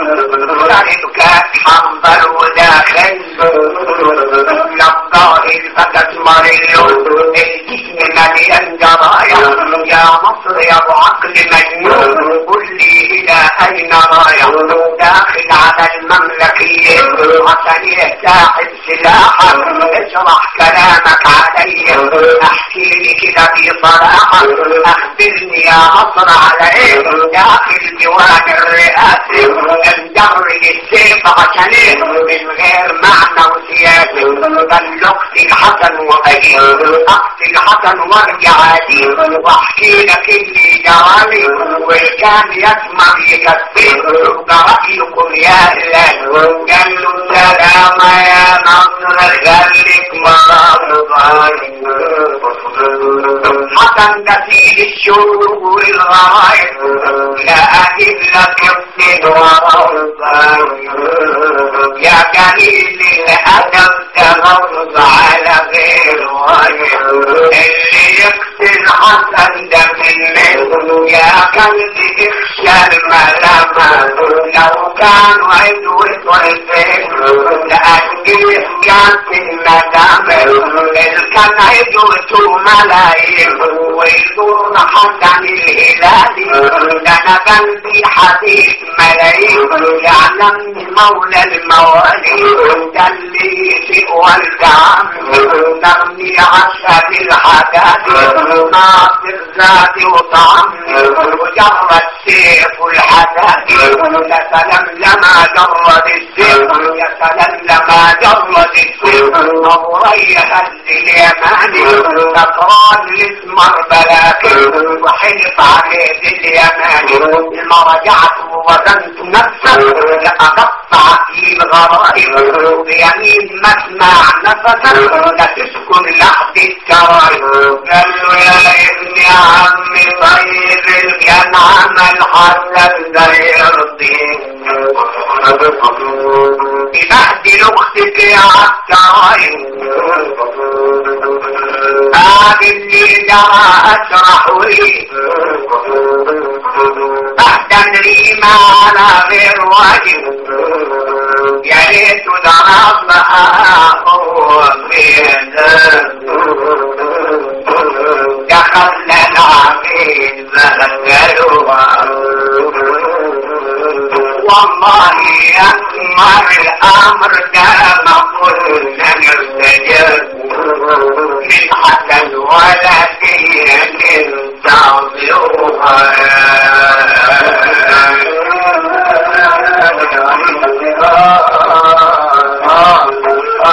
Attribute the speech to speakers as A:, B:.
A: كانت حنظل وداخل للظاهر فتسمر اليوم الجسم مليان جرايا يا مصر يا ابو عقل مجنون قل لي الى اين رايا داخل على المملكية عشان يستاحب سلاحك اشرح كلامك علي احكي لي كده بصراحة اخبرني يا مصر على ايه داخل ديوان الرئاسي مجرد السيف عشان ايه من غير معنى وسياسي بل اقتل الحسن واجي اقتل الحسن وارجع عادي واحكي لك اللي جرالي والكان يسمع يكفي برأيكم يا اهلان قال له السلام يا نصر خليك مرضى حسن دسيل الشروق والغرايب لا اجيب لك ابن ورضى يا قليل الادب تغض على غير غير اللي يقتل حسن ده منه يا قلبي اخشى الملامة لو كانوا عدوة طيبين لأجل كانت الندامة كان عدوة ملايين ويدور حسن الهلالي ده انا قلبي حديث ملايين يعلمني مولى الموالي ده اللي يسوى الدعم نغني عشاء الحداد ناصر ذاتي وطعمي وجرد سيف الحداد يا سلام لما جرد السيف يا سلام لما جرد السيف أبوري هز اليماني نصران الاسمر بلاكي وحلف عليه اليماني لما رجعت ووزنت نفسك لأقطع في الغرائب وبيمين مسمع نفسك لتسكن لحظ الكرائب قال له يا ابن عمي طيب كان عمل حسن ده يرضيك ببهدل اختك يا عالكرائب هذه اللي جرى اشرح لي بعد ريما على غير واجب يا ريت دراسها هو دخلنا العبيد ذكروها والله يسمع الامر ده ما قلنا نستجب من حسن ولا دين تعظيمها